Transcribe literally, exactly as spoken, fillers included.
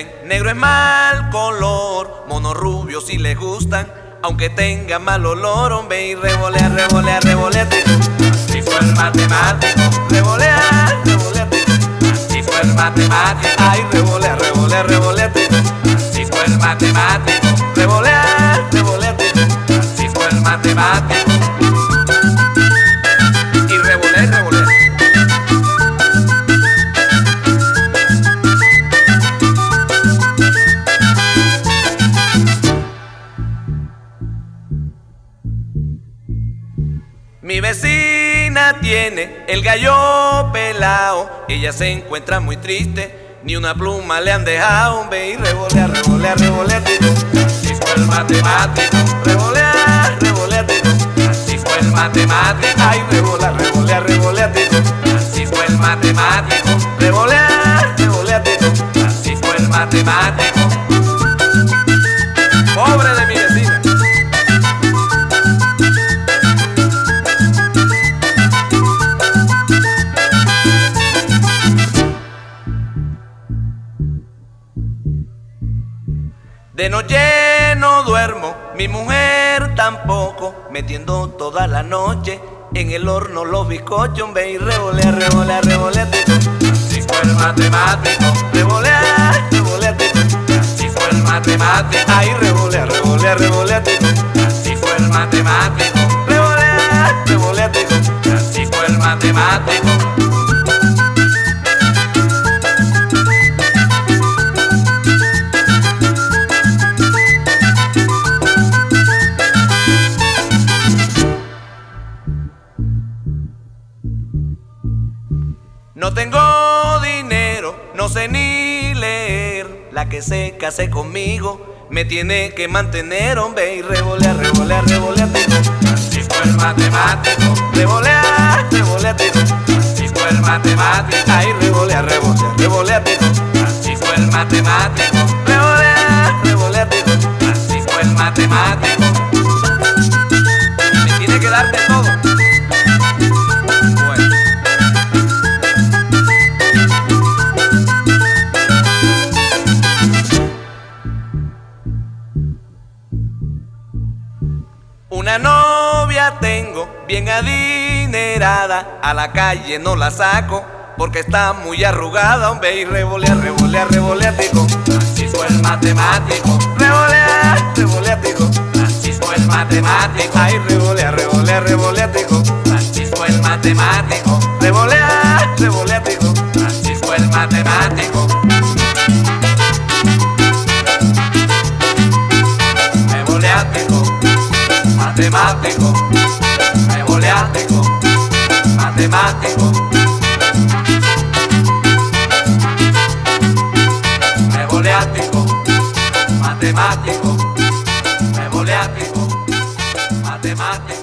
dicen, negro es mal color, mono rubio si les gustan, aunque tenga mal olor, hombre, y revolea, revolea, revolea, así fue el matemático, revolea, revolea, así fue el matemático, ay, revolea, revolea, revolea, así fue el matemático, revolea, revolea, así fue el matemático, y revolea, revolea. Mi vecina tiene el gallo pelao, ella se encuentra muy triste, ni una pluma le han dejado, hombre, y revolea, revolea, revolea, así fue el matemático, revolea, revolea, así fue el matemático, ay, revolea, revolea, revolea, así fue el matemático, revolea, revolea, así fue el matemático, pobre de mi vecina. De noche no duermo, mi mujer tampoco, metiendo toda la noche en el horno los bizcochos, hombre, y revolea, revolea, revolea, así fue el matemático, revolea, revolea, así fue el matemático, ay, revolea, revolea, revolea, así fue el matemático, revolea, revolea, así fue el matemático. No tengo dinero, no sé ni leer, la que se case conmigo me tiene que mantener, hombre, y revolea, revolea, revolea, así fue el matemático, revolea, revolea, así fue el matemático, ay, revolea, revolea, revolea, así fue el matemático, revolea, revolea, así fue el matemático, me tiene que darte todo. Una novia tengo bien adinerada, a la calle no la saco porque está muy arrugada, hombre, y revolea, revolea, revolea, así fue el matemático, revolea, revolea, así fue el matemático, ay, revolea, revolea, revolea, así fue el matemático, revolea, revolea, así fue el matemático. Matemático, revoleático, matemático, revoleático, matemático, revoleático, matemático.